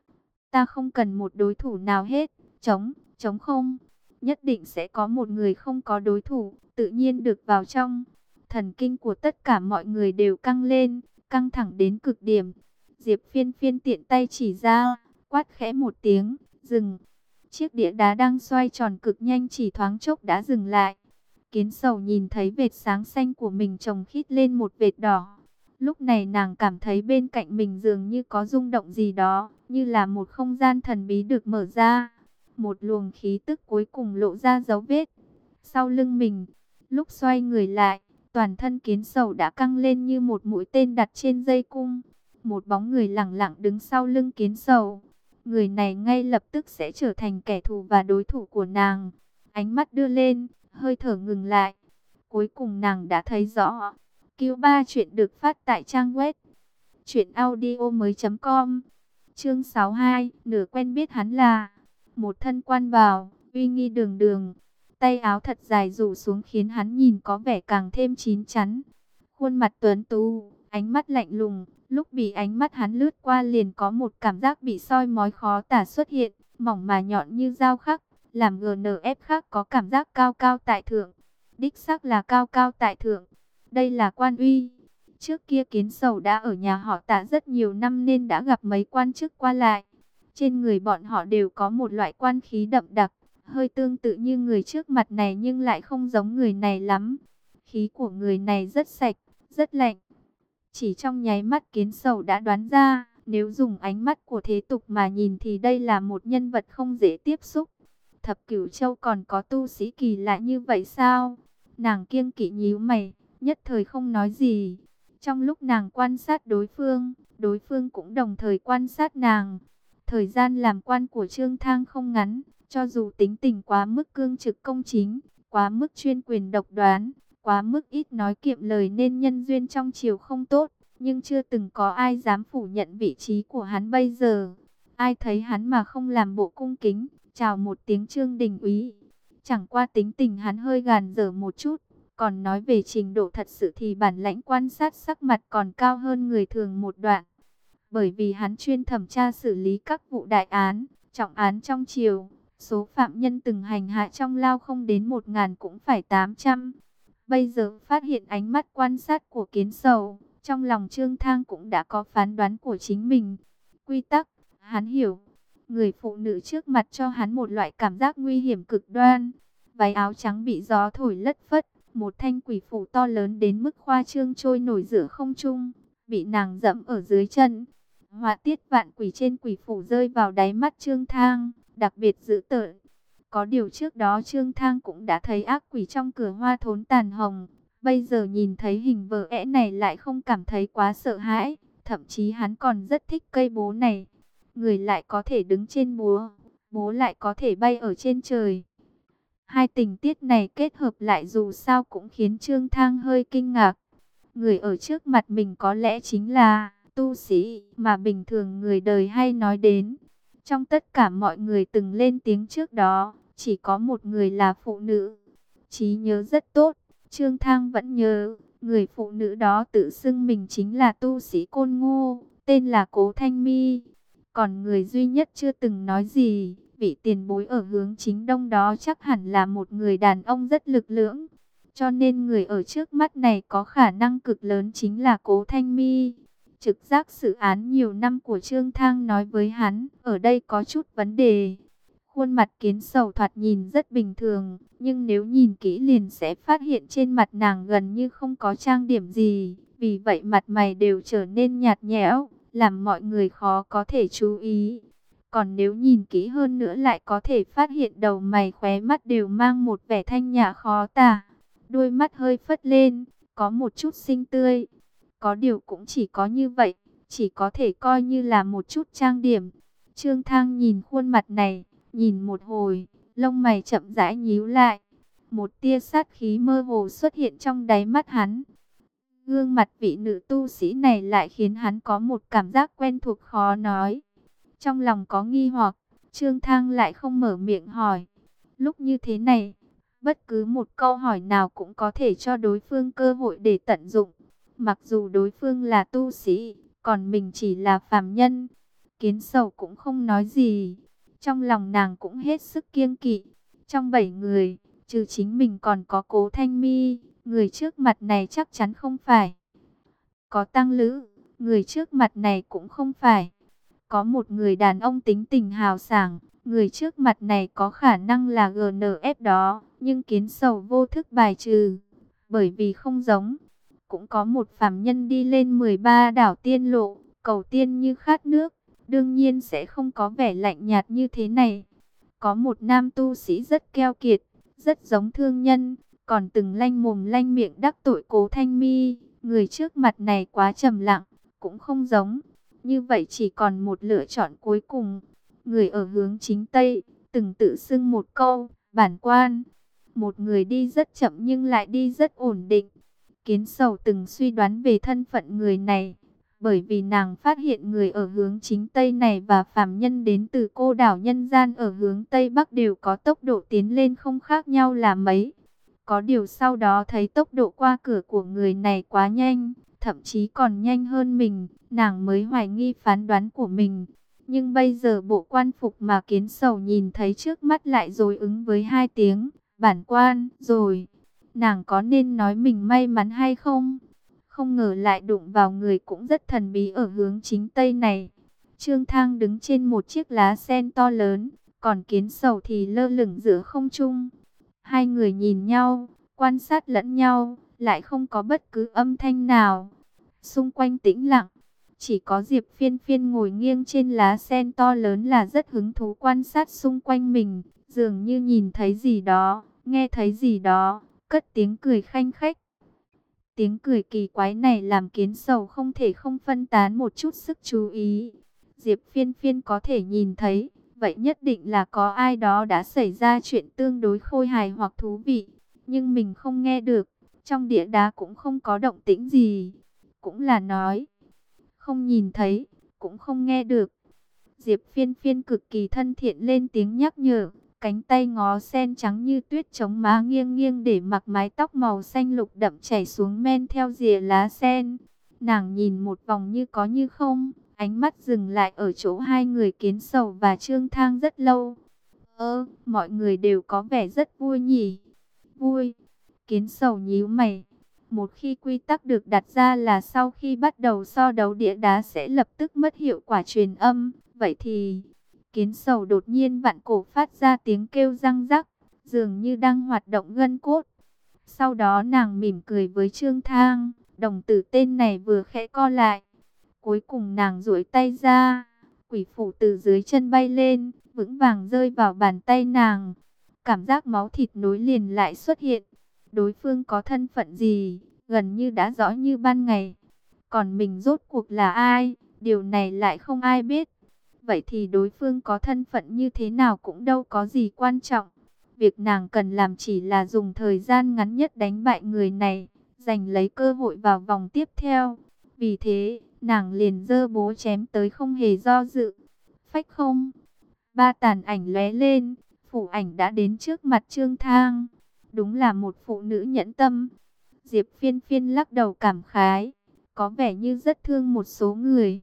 Ta không cần một đối thủ nào hết, trống không. Nhất định sẽ có một người không có đối thủ, tự nhiên được vào trong. Thần kinh của tất cả mọi người đều căng lên, căng thẳng đến cực điểm. Diệp Phiên Phiên tiện tay chỉ ra, quát khẽ một tiếng, dừng. Chiếc đĩa đá đang xoay tròn cực nhanh chỉ thoáng chốc đã dừng lại. Kiến Sầu nhìn thấy vệt sáng xanh của mình chồng khít lên một vệt đỏ. Lúc này nàng cảm thấy bên cạnh mình dường như có rung động gì đó, như là một không gian thần bí được mở ra. Một luồng khí tức cuối cùng lộ ra dấu vết. Sau lưng mình, lúc xoay người lại, toàn thân Kiến Sầu đã căng lên như một mũi tên đặt trên dây cung. Một bóng người lẳng lặng đứng sau lưng Kiến Sầu. Người này ngay lập tức sẽ trở thành kẻ thù và đối thủ của nàng. Ánh mắt đưa lên, hơi thở ngừng lại. Cuối cùng nàng đã thấy rõ. Q3 chuyện được phát tại trang web truyệnaudiomoi.com. Chương 62, nửa quen biết hắn là một thân quan bào, uy nghi đường đường, tay áo thật dài rủ xuống khiến hắn nhìn có vẻ càng thêm chín chắn. Khuôn mặt tuấn tú, ánh mắt lạnh lùng, lúc bị ánh mắt hắn lướt qua liền có một cảm giác bị soi mói khó tả xuất hiện, mỏng mà nhọn như dao khắc, làm GNF khác có cảm giác cao cao tại thượng. đích xác là cao cao tại thượng. Đây là quan uy. Trước kia Kiến Sầu đã ở nhà họ Tạ rất nhiều năm nên đã gặp mấy quan chức qua lại. Trên người bọn họ đều có một loại quan khí đậm đặc, hơi tương tự như người trước mặt này nhưng lại không giống người này lắm. Khí của người này rất sạch, rất lạnh. Chỉ trong nháy mắt Kiến Sầu đã đoán ra, nếu dùng ánh mắt của thế tục mà nhìn thì đây là một nhân vật không dễ tiếp xúc. Thập Cửu Châu còn có tu sĩ kỳ lạ như vậy sao? Nàng kiêng kỵ nhíu mày, nhất thời không nói gì. Trong lúc nàng quan sát đối phương cũng đồng thời quan sát nàng. Thời gian làm quan của Trương Thang không ngắn, cho dù tính tình quá mức cương trực công chính, quá mức chuyên quyền độc đoán, quá mức ít nói kiệm lời nên nhân duyên trong triều không tốt, nhưng chưa từng có ai dám phủ nhận vị trí của hắn bây giờ. Ai thấy hắn mà không làm bộ cung kính, chào một tiếng Trương Đình úy. Chẳng qua tính tình hắn hơi gàn dở một chút, còn nói về trình độ thật sự thì bản lãnh quan sát sắc mặt còn cao hơn người thường một đoạn. Bởi vì hắn chuyên thẩm tra xử lý các vụ đại án, trọng án trong triều, số phạm nhân từng hành hạ trong lao không đến 1.000 cũng phải 800. Bây giờ phát hiện ánh mắt quan sát của Kiến Sầu, trong lòng Trương Thang cũng đã có phán đoán của chính mình. Quy tắc, hắn hiểu. Người phụ nữ trước mặt cho hắn một loại cảm giác nguy hiểm cực đoan. Váy áo trắng bị gió thổi lất phất, một thanh quỷ phủ to lớn đến mức khoa trương trôi nổi giữa không trung, bị nàng dẫm ở dưới chân. Họa tiết vạn quỷ trên quỷ phủ rơi vào đáy mắt Trương Thang, đặc biệt dữ tợn. Có điều trước đó Trương Thang cũng đã thấy ác quỷ trong cửa hoa thốn tàn hồng. Bây giờ nhìn thấy hình vợ ẽ này lại không cảm thấy quá sợ hãi. Thậm chí hắn còn rất thích cây bố này. Người lại có thể đứng trên búa, bố lại có thể bay ở trên trời. Hai tình tiết này kết hợp lại dù sao cũng khiến Trương Thang hơi kinh ngạc. Người ở trước mặt mình có lẽ chính là tu sĩ mà bình thường người đời hay nói đến. Trong tất cả mọi người từng lên tiếng trước đó, chỉ có một người là phụ nữ. Trí nhớ rất tốt, Trương Thang vẫn nhớ, người phụ nữ đó tự xưng mình chính là tu sĩ Côn Ngô, tên là Cố Thanh Mi. Còn người duy nhất chưa từng nói gì, vị tiền bối ở hướng chính đông đó chắc hẳn là một người đàn ông rất lực lưỡng. Cho nên người ở trước mắt này có khả năng cực lớn chính là Cố Thanh Mi. Trực giác xử án nhiều năm của Trương Thang nói với hắn, ở đây có chút vấn đề. Khuôn mặt Kiến Sầu thoạt nhìn rất bình thường, nhưng nếu nhìn kỹ liền sẽ phát hiện trên mặt nàng gần như không có trang điểm gì. Vì vậy mặt mày đều trở nên nhạt nhẽo, làm mọi người khó có thể chú ý. Còn nếu nhìn kỹ hơn nữa lại có thể phát hiện đầu mày khóe mắt đều mang một vẻ thanh nhã khó tả. Đôi mắt hơi phất lên, có một chút xinh tươi. Có điều cũng chỉ có như vậy, chỉ có thể coi như là một chút trang điểm. Trương Thang nhìn khuôn mặt này, nhìn một hồi, lông mày chậm rãi nhíu lại. Một tia sát khí mơ hồ xuất hiện trong đáy mắt hắn. Gương mặt vị nữ tu sĩ này lại khiến hắn có một cảm giác quen thuộc khó nói. Trong lòng có nghi hoặc, Trương Thang lại không mở miệng hỏi. Lúc như thế này, bất cứ một câu hỏi nào cũng có thể cho đối phương cơ hội để tận dụng. Mặc dù đối phương là tu sĩ, còn mình chỉ là phàm nhân. Kiến Sầu cũng không nói gì. Trong lòng nàng cũng hết sức kiêng kỵ. Trong 7 người, trừ chính mình còn có Cố Thanh Mi. Người trước mặt này chắc chắn không phải. Có Tăng Lữ, người trước mặt này cũng không phải. Có một người đàn ông tính tình hào sảng, người trước mặt này có khả năng là GNF đó, nhưng Kiến Sầu vô thức bài trừ, bởi vì không giống. Cũng có một phàm nhân đi lên 13 đảo tiên lộ, cầu tiên như khát nước, đương nhiên sẽ không có vẻ lạnh nhạt như thế này. Có một nam tu sĩ rất keo kiệt, rất giống thương nhân, còn từng lanh mồm lanh miệng đắc tội Cố Thanh Mi. Người trước mặt này quá trầm lặng, cũng không giống. Như vậy chỉ còn một lựa chọn cuối cùng. Người ở hướng chính Tây, từng tự xưng một câu, bản quan. Một người đi rất chậm nhưng lại đi rất ổn định. Kiến Sầu từng suy đoán về thân phận người này. Bởi vì nàng phát hiện người ở hướng chính Tây này và phàm nhân đến từ cô đảo nhân gian ở hướng Tây Bắc đều có tốc độ tiến lên không khác nhau là mấy. Có điều sau đó thấy tốc độ qua cửa của người này quá nhanh, thậm chí còn nhanh hơn mình, nàng mới hoài nghi phán đoán của mình. Nhưng bây giờ bộ quan phục mà Kiến Sầu nhìn thấy trước mắt lại rồi ứng với 2 tiếng, bản quan, rồi. Nàng có nên nói mình may mắn hay không? Không ngờ lại đụng vào người cũng rất thần bí ở hướng chính tây này. Trương Thang đứng trên một chiếc lá sen to lớn, còn Kiến Sầu thì lơ lửng giữa không trung. Hai người nhìn nhau, quan sát lẫn nhau, lại không có bất cứ âm thanh nào. Xung quanh tĩnh lặng, chỉ có Diệp Phiên Phiên ngồi nghiêng trên lá sen to lớn là rất hứng thú quan sát xung quanh mình, dường như nhìn thấy gì đó, nghe thấy gì đó, cất tiếng cười khanh khách. Tiếng cười kỳ quái này làm Kiến Sầu không thể không phân tán một chút sức chú ý. Diệp Phiên Phiên có thể nhìn thấy, vậy nhất định là có ai đó đã xảy ra chuyện tương đối khôi hài hoặc thú vị. Nhưng mình không nghe được, trong địa đá cũng không có động tĩnh gì. Cũng là nói, không nhìn thấy, cũng không nghe được. Diệp Phiên Phiên cực kỳ thân thiện lên tiếng nhắc nhở, cánh tay ngó sen trắng như tuyết chống má nghiêng nghiêng để mặc mái tóc màu xanh lục đậm chảy xuống men theo rìa lá sen. Nàng nhìn một vòng như có như không, ánh mắt dừng lại ở chỗ hai người Kiến Sầu và Trương Thang rất lâu. Mọi người đều có vẻ rất vui nhỉ? Vui. Kiến Sầu nhíu mày. Một khi quy tắc được đặt ra là sau khi bắt đầu so đấu đĩa đá sẽ lập tức mất hiệu quả truyền âm. Vậy thì... Kiến Sầu đột nhiên vặn cổ phát ra tiếng kêu răng rắc, dường như đang hoạt động gân cốt. Sau đó nàng mỉm cười với Trương Thang, đồng tử tên này vừa khẽ co lại. Cuối cùng nàng duỗi tay ra, quỷ phủ từ dưới chân bay lên, vững vàng rơi vào bàn tay nàng. Cảm giác máu thịt nối liền lại xuất hiện. Đối phương có thân phận gì, gần như đã rõ như ban ngày. Còn mình rốt cuộc là ai, điều này lại không ai biết. Vậy thì đối phương có thân phận như thế nào cũng đâu có gì quan trọng. Việc nàng cần làm chỉ là dùng thời gian ngắn nhất đánh bại người này, giành lấy cơ hội vào vòng tiếp theo. Vì thế, nàng liền giơ búa chém tới không hề do dự. Phách không, ba tàn ảnh lóe lên, phủ ảnh đã đến trước mặt Trương Thang. Đúng là một phụ nữ nhẫn tâm. Diệp Phiên Phiên lắc đầu cảm khái, có vẻ như rất thương một số người.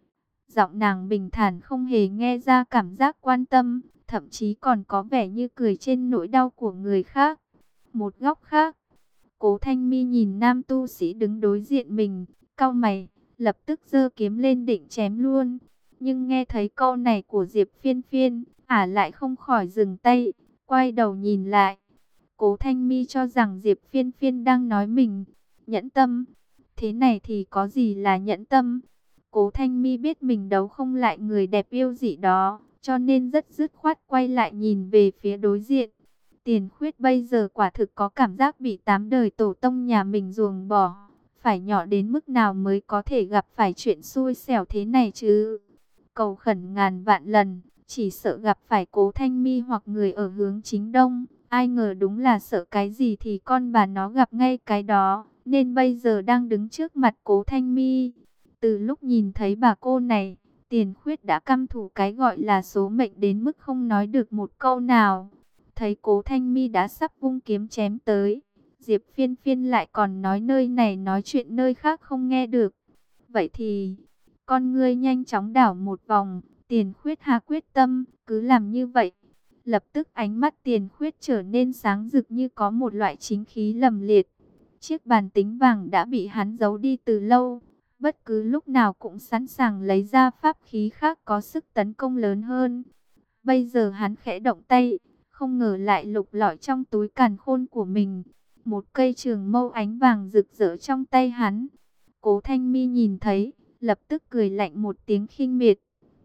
Giọng nàng bình thản không hề nghe ra cảm giác quan tâm, thậm chí còn có vẻ như cười trên nỗi đau của người khác. Một góc khác, Cố Thanh Mi nhìn nam tu sĩ đứng đối diện mình, cau mày, lập tức giơ kiếm lên định chém luôn. Nhưng nghe thấy câu này của Diệp Phiên Phiên, ả lại không khỏi dừng tay, quay đầu nhìn lại. Cố Thanh Mi cho rằng Diệp Phiên Phiên đang nói mình nhẫn tâm. Thế này thì có gì là nhẫn tâm? Cố Thanh Mi biết mình đấu không lại người đẹp yêu dị đó, cho nên rất dứt khoát quay lại nhìn về phía đối diện. Tiền Khuyết bây giờ quả thực có cảm giác bị 8 đời tổ tông nhà mình ruồng bỏ. Phải nhỏ đến mức nào mới có thể gặp phải chuyện xui xẻo thế này chứ? Cầu khẩn ngàn vạn lần, chỉ sợ gặp phải Cố Thanh Mi hoặc người ở hướng chính đông. Ai ngờ đúng là sợ cái gì thì con bà nó gặp ngay cái đó, nên bây giờ đang đứng trước mặt Cố Thanh Mi. Từ lúc nhìn thấy bà cô này, Tiền Khuyết đã căm thù cái gọi là số mệnh đến mức không nói được một câu nào. Thấy Cố Thanh Mi đã sắp vung kiếm chém tới, Diệp Phiên Phiên lại còn nói nơi này nói chuyện nơi khác không nghe được. Vậy thì, con ngươi nhanh chóng đảo một vòng, Tiền Khuyết hạ quyết tâm, cứ làm như vậy. Lập tức ánh mắt Tiền Khuyết trở nên sáng rực như có một loại chính khí lầm liệt. Chiếc bàn tính vàng đã bị hắn giấu đi từ lâu, bất cứ lúc nào cũng sẵn sàng lấy ra pháp khí khác có sức tấn công lớn hơn. Bây giờ hắn khẽ động tay, không ngờ lại lục lọi trong túi càn khôn của mình. Một cây trường mâu ánh vàng rực rỡ trong tay hắn. Cố Thanh Mi nhìn thấy, lập tức cười lạnh một tiếng khinh miệt.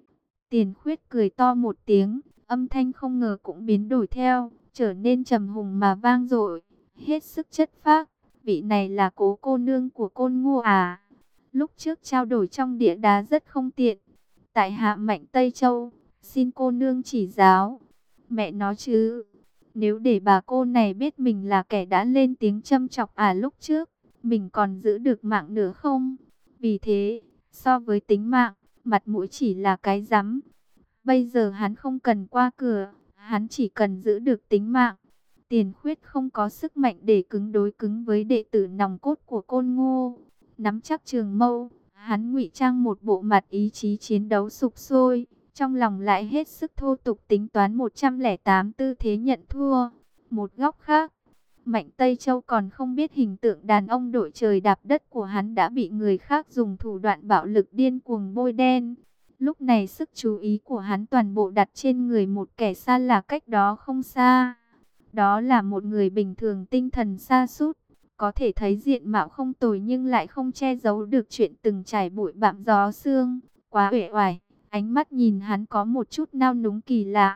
Tiền Khuyết cười to một tiếng, âm thanh không ngờ cũng biến đổi theo, trở nên trầm hùng mà vang dội, hết sức chất phác. Vị này là Cố cô nương của Côn Ngô à? Lúc trước trao đổi trong địa đá rất không tiện. Tại hạ Mạnh Tây Châu, xin cô nương chỉ giáo. Mẹ nói chứ, nếu để bà cô này biết mình là kẻ đã lên tiếng châm chọc lúc trước, mình còn giữ được mạng nữa không? Vì thế, so với tính mạng, mặt mũi chỉ là cái rắm. Bây giờ hắn không cần qua cửa, hắn chỉ cần giữ được tính mạng. Tiền Khuyết không có sức mạnh để cứng đối cứng với đệ tử nòng cốt của Côn Ngô. Nắm chắc trường mâu, hắn ngụy trang một bộ mặt ý chí chiến đấu sục sôi, trong lòng lại hết sức thô tục tính toán 108 tư thế nhận thua. Một góc khác, Mạnh Tây Châu còn không biết hình tượng đàn ông đội trời đạp đất của hắn đã bị người khác dùng thủ đoạn bạo lực điên cuồng bôi đen. Lúc này sức chú ý của hắn toàn bộ đặt trên người một kẻ xa lạ cách đó không xa. Đó là một người bình thường tinh thần sa sút, có thể thấy diện mạo không tồi nhưng lại không che giấu được chuyện từng trải bụi bặm gió sương, quá uể oải. Ánh mắt nhìn hắn có một chút nao núng kỳ lạ.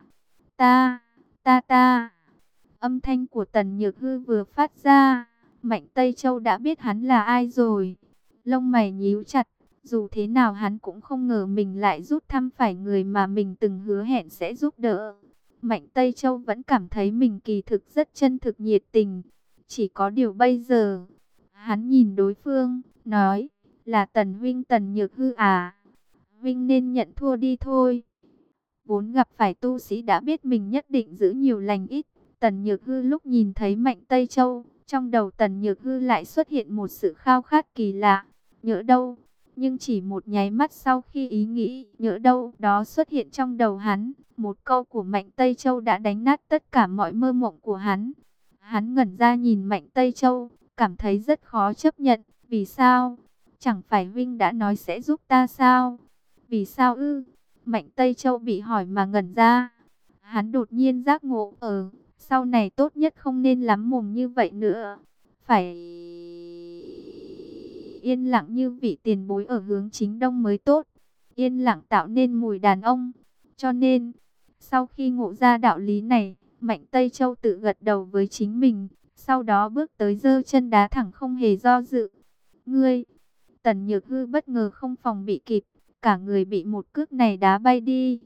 Ta. Âm thanh của Tần Nhược Hư vừa phát ra, Mạnh Tây Châu đã biết hắn là ai rồi. Lông mày nhíu chặt, dù thế nào hắn cũng không ngờ mình lại rút thăm phải người mà mình từng hứa hẹn sẽ giúp đỡ. Mạnh Tây Châu vẫn cảm thấy mình kỳ thực rất chân thực nhiệt tình. Chỉ có điều bây giờ, hắn nhìn đối phương, nói, là Tần huynh Tần Nhược Hư à? Huynh nên nhận thua đi thôi. Vốn gặp phải tu sĩ đã biết mình nhất định giữ nhiều lành ít. Tần Nhược Hư lúc nhìn thấy Mạnh Tây Châu, trong đầu Tần Nhược Hư lại xuất hiện một sự khao khát kỳ lạ. Nhỡ đâu, nhưng chỉ một nháy mắt sau khi ý nghĩ nhỡ đâu đó xuất hiện trong đầu hắn, một câu của Mạnh Tây Châu đã đánh nát tất cả mọi mơ mộng của hắn. Hắn ngẩn ra nhìn Mạnh Tây Châu, cảm thấy rất khó chấp nhận. Vì sao? Chẳng phải huynh đã nói sẽ giúp ta sao? Vì sao ư? Mạnh Tây Châu bị hỏi mà ngẩn ra. Hắn đột nhiên giác ngộ, sau này tốt nhất không nên lắm mồm như vậy nữa. Phải yên lặng như vị tiền bối ở hướng chính đông mới tốt. Yên lặng tạo nên mùi đàn ông. Cho nên, sau khi ngộ ra đạo lý này, Mạnh Tây Châu tự gật đầu với chính mình. Sau đó bước tới giơ chân đá thẳng không hề do dự. Ngươi! Tần Nhược Hư bất ngờ không phòng bị kịp. Cả người bị một cước này đá bay đi.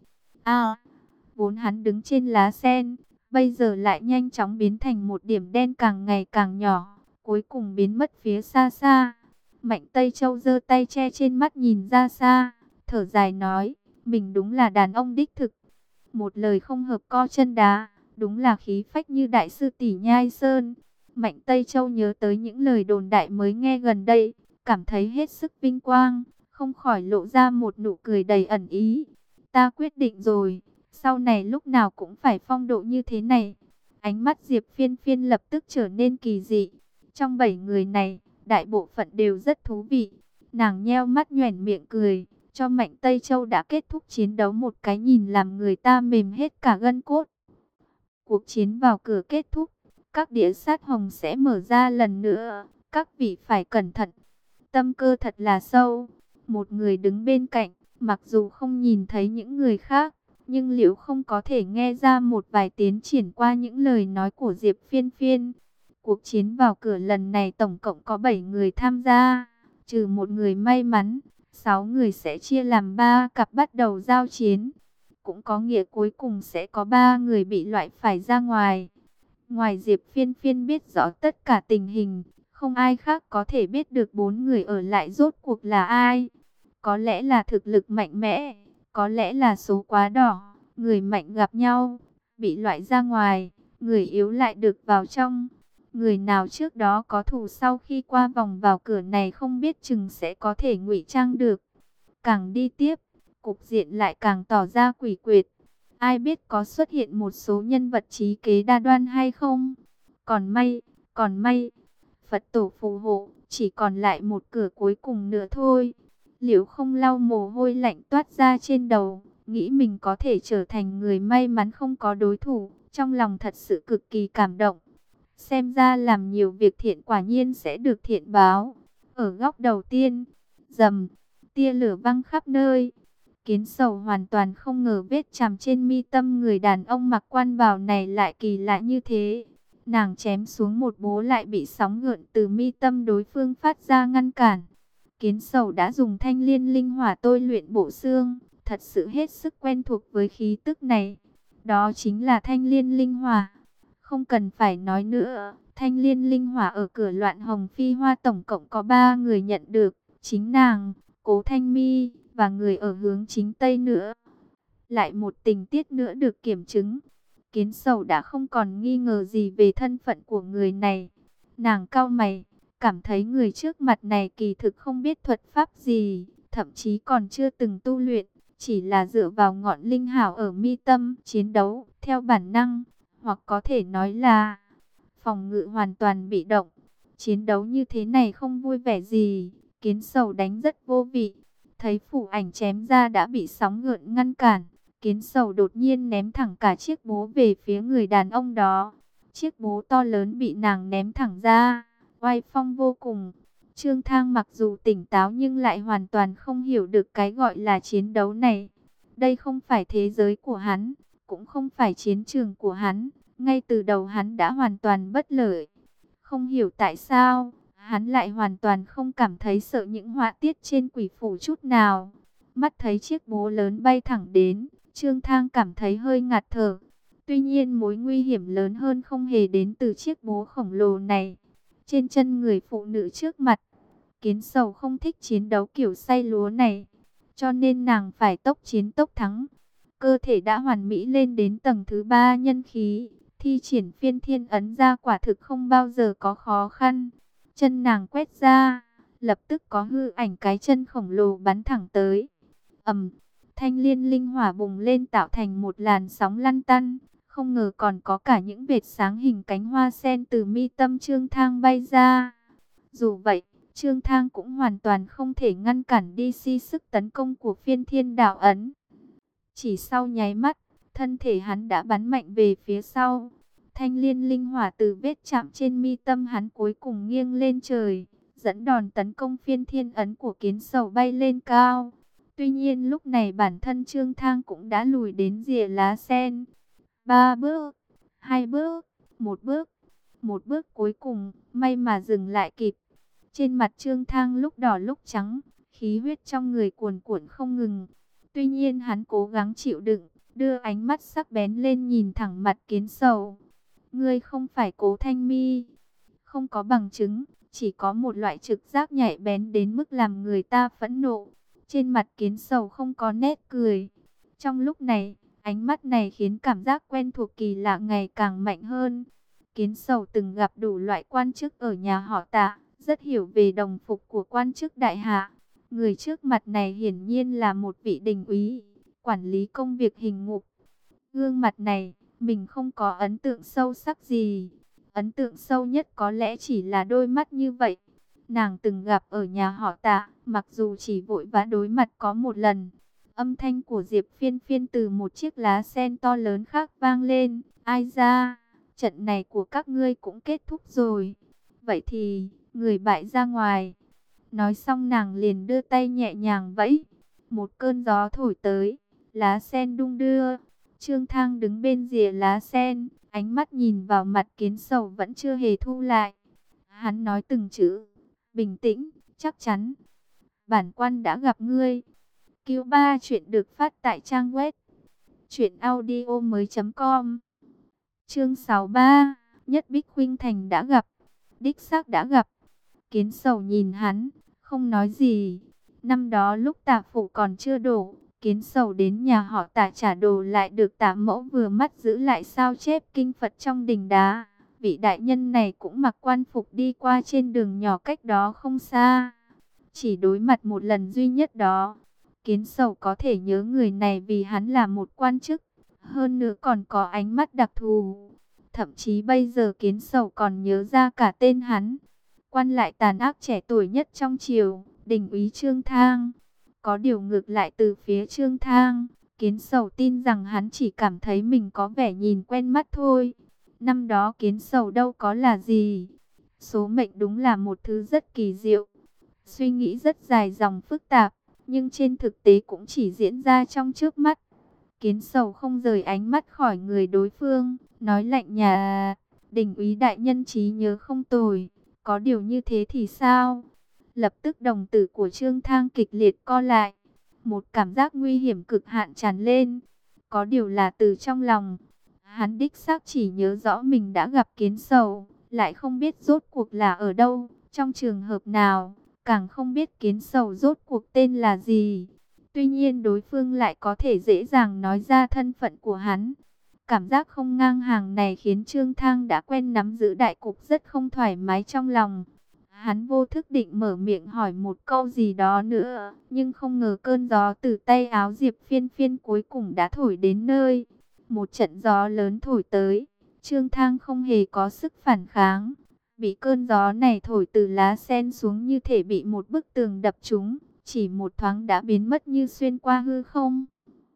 Vốn hắn đứng trên lá sen, bây giờ lại nhanh chóng biến thành một điểm đen càng ngày càng nhỏ, cuối cùng biến mất phía xa xa. Mạnh Tây Châu giơ tay che trên mắt nhìn ra xa, thở dài nói, mình đúng là đàn ông đích thực. Một lời không hợp co chân đá, đúng là khí phách như đại sư tỷ Nhai Sơn. Mạnh Tây Châu nhớ tới những lời đồn đại mới nghe gần đây, cảm thấy hết sức vinh quang, không khỏi lộ ra một nụ cười đầy ẩn ý. Ta quyết định rồi, sau này lúc nào cũng phải phong độ như thế này. Ánh mắt Diệp Phiên Phiên lập tức trở nên kỳ dị. Trong 7 người này, đại bộ phận đều rất thú vị. Nàng nheo mắt nhoẻn miệng cười, cho Mạnh Tây Châu đã kết thúc chiến đấu một cái nhìn làm người ta mềm hết cả gân cốt. Cuộc chiến vào cửa kết thúc, các đĩa sát hồng sẽ mở ra lần nữa. Các vị phải cẩn thận. Tâm cơ thật là sâu. Một người đứng bên cạnh, mặc dù không nhìn thấy những người khác, nhưng liệu không có thể nghe ra một vài tiến triển qua những lời nói của Diệp Phiên Phiên. Cuộc chiến vào cửa lần này tổng cộng có 7 người tham gia, trừ một người may mắn, 6 người sẽ chia làm 3 cặp bắt đầu giao chiến. Cũng có nghĩa cuối cùng sẽ có 3 người bị loại phải ra ngoài. Ngoài Diệp Phiên Phiên biết rõ tất cả tình hình, không ai khác có thể biết được 4 người ở lại rốt cuộc là ai. Có lẽ là thực lực mạnh mẽ, có lẽ là số quá đỏ, người mạnh gặp nhau, bị loại ra ngoài, người yếu lại được vào trong. Người nào trước đó có thù sau khi qua vòng vào cửa này không biết chừng sẽ có thể ngụy trang được. Càng đi tiếp, cục diện lại càng tỏ ra quỷ quyệt. Ai biết có xuất hiện một số nhân vật trí kế đa đoan hay không? Còn may, Phật tổ phù hộ, chỉ còn lại một cửa cuối cùng nữa thôi. Liễu không lau mồ hôi lạnh toát ra trên đầu, nghĩ mình có thể trở thành người may mắn không có đối thủ, trong lòng thật sự cực kỳ cảm động. Xem ra làm nhiều việc thiện quả nhiên sẽ được thiện báo. Ở góc đầu tiên, rầm, tia lửa văng khắp nơi. Kiến Sầu hoàn toàn không ngờ vết chàm trên mi tâm người đàn ông mặc quan bào này lại kỳ lạ như thế. Nàng chém xuống một búa lại bị sóng gợn từ mi tâm đối phương phát ra ngăn cản. Kiến Sầu đã dùng thanh liên linh hỏa tôi luyện bộ xương, thật sự hết sức quen thuộc với khí tức này. Đó chính là thanh liên linh hỏa. Không cần phải nói nữa, thanh liên linh hỏa ở cửa Loạn Hồng Phi Hoa tổng cộng có 3 người nhận được, chính nàng, Cố Thanh Mi và người ở hướng chính Tây nữa. Lại một tình tiết nữa được kiểm chứng. Kiến Sầu đã không còn nghi ngờ gì về thân phận của người này. Nàng cau mày, cảm thấy người trước mặt này kỳ thực không biết thuật pháp gì, thậm chí còn chưa từng tu luyện, chỉ là dựa vào ngọn linh hào ở mi tâm chiến đấu theo bản năng, hoặc có thể nói là phòng ngự hoàn toàn bị động. Chiến đấu như thế này không vui vẻ gì, Kiến Sầu đánh rất vô vị. Thấy Phủ Ảnh chém ra đã bị sóng gợn ngăn cản, Kiến Sầu đột nhiên ném thẳng cả chiếc búa về phía người đàn ông đó. Chiếc búa to lớn bị nàng ném thẳng ra, oai phong vô cùng. Trương Thang mặc dù tỉnh táo nhưng lại hoàn toàn không hiểu được cái gọi là chiến đấu này. Đây không phải thế giới của hắn, cũng không phải chiến trường của hắn. Ngay từ đầu hắn đã hoàn toàn bất lợi. Không hiểu tại sao, hắn lại hoàn toàn không cảm thấy sợ những họa tiết trên quỷ phủ chút nào. Mắt thấy chiếc búa lớn bay thẳng đến, Trương Thang cảm thấy hơi ngạt thở. Tuy nhiên mối nguy hiểm lớn hơn không hề đến từ chiếc búa khổng lồ này. Trên chân người phụ nữ trước mặt, Kiến Sầu không thích chiến đấu kiểu xay lúa này, cho nên nàng phải tốc chiến tốc thắng. Cơ thể đã hoàn mỹ lên đến tầng thứ 3 nhân khí, thi triển phiên thiên ấn ra quả thực không bao giờ có khó khăn. Chân nàng quét ra, lập tức có hư ảnh cái chân khổng lồ bắn thẳng tới. Ầm, thanh liên linh hỏa bùng lên tạo thành một làn sóng lăn tăn. Không ngờ còn có cả những vệt sáng hình cánh hoa sen từ mi tâm Trương Thang bay ra. Dù vậy, Trương Thang cũng hoàn toàn không thể ngăn cản đi sức tấn công của phiên thiên đạo ấn. Chỉ sau nháy mắt, thân thể hắn đã bắn mạnh về phía sau. Thanh liên linh hỏa từ vết chạm trên mi tâm hắn cuối cùng nghiêng lên trời, dẫn đòn tấn công phiên thiên ấn của Kiến Sầu bay lên cao. Tuy nhiên lúc này bản thân Trương Thang cũng đã lùi đến rìa lá sen. 3 bước, 2 bước, 1 bước cuối cùng, may mà dừng lại kịp. Trên mặt Trương Thang lúc đỏ lúc trắng, khí huyết trong người cuồn cuộn không ngừng. Tuy nhiên hắn cố gắng chịu đựng, đưa ánh mắt sắc bén lên nhìn thẳng mặt Kiến Sầu. Ngươi không phải Cố Thanh Mi. Không có bằng chứng, chỉ có một loại trực giác nhạy bén đến mức làm người ta phẫn nộ. Trên mặt Kiến Sầu không có nét cười. Trong lúc này, ánh mắt này khiến cảm giác quen thuộc kỳ lạ ngày càng mạnh hơn. Kiến Sầu từng gặp đủ loại quan chức ở nhà họ Tạ, rất hiểu về đồng phục của quan chức đại hạ. Người trước mặt này hiển nhiên là một vị đình úy, quản lý công việc hình ngục. Gương mặt này, mình không có ấn tượng sâu sắc gì. Ấn tượng sâu nhất có lẽ chỉ là đôi mắt như vậy. Nàng từng gặp ở nhà họ Tạ, mặc dù chỉ vội vã đối mặt có một lần. Âm thanh của Diệp Phiên Phiên từ một chiếc lá sen to lớn khác vang lên. Ai ra, trận này của các ngươi cũng kết thúc rồi. Vậy thì, người bại ra ngoài. Nói xong nàng liền đưa tay nhẹ nhàng vẫy. Một cơn gió thổi tới, lá sen đung đưa. Trương Thang đứng bên rìa lá sen, ánh mắt nhìn vào mặt Kiến Sầu vẫn chưa hề thu lại. Hắn nói từng chữ, bình tĩnh, chắc chắn. Bản quan đã gặp ngươi. Cứu ba chuyện được phát tại trang web truyệnaudiomoi.com. Chương 63, Nhất Bích Khuynh Thành đã gặp. Đích xác đã gặp. Kiến Sầu nhìn hắn, không nói gì. Năm đó lúc Tạ phủ còn chưa đổ, Kiến Sầu đến nhà họ Tạ trả đồ lại được Tạ mẫu vừa mắt giữ lại sao chép kinh Phật trong đình đá. Vị đại nhân này cũng mặc quan phục đi qua trên đường nhỏ cách đó không xa. Chỉ đối mặt một lần duy nhất đó, Kiến Sầu có thể nhớ người này vì hắn là một quan chức, hơn nữa còn có ánh mắt đặc thù. Thậm chí bây giờ Kiến Sầu còn nhớ ra cả tên hắn. Quan lại tàn ác trẻ tuổi nhất trong triều, đình úy Trương Thang. Có điều ngược lại từ phía Trương Thang, Kiến Sầu tin rằng hắn chỉ cảm thấy mình có vẻ nhìn quen mắt thôi. Năm đó Kiến Sầu đâu có là gì. Số mệnh đúng là một thứ rất kỳ diệu. Suy nghĩ rất dài dòng phức tạp, nhưng trên thực tế cũng chỉ diễn ra trong trước mắt. Kiến Sầu không rời ánh mắt khỏi người đối phương, nói lạnh nhà, đình úy đại nhân trí nhớ không tồi. Có điều như thế thì sao? Lập tức đồng tử của Trương Thang kịch liệt co lại. Một cảm giác nguy hiểm cực hạn tràn lên. Có điều là từ trong lòng. Hắn đích xác chỉ nhớ rõ mình đã gặp Kiến Sầu, lại không biết rốt cuộc là ở đâu, trong trường hợp nào, càng không biết Kiến Sầu rốt cuộc tên là gì. Tuy nhiên đối phương lại có thể dễ dàng nói ra thân phận của hắn. Cảm giác không ngang hàng này khiến Trương Thang đã quen nắm giữ đại cục rất không thoải mái trong lòng. Hắn vô thức định mở miệng hỏi một câu gì đó nữa, nhưng không ngờ cơn gió từ tay áo Diệp Phiên Phiên cuối cùng đã thổi đến nơi. Một trận gió lớn thổi tới, Trương Thang không hề có sức phản kháng, bị cơn gió này thổi từ lá sen xuống như thể bị một bức tường đập trúng, chỉ một thoáng đã biến mất như xuyên qua hư không.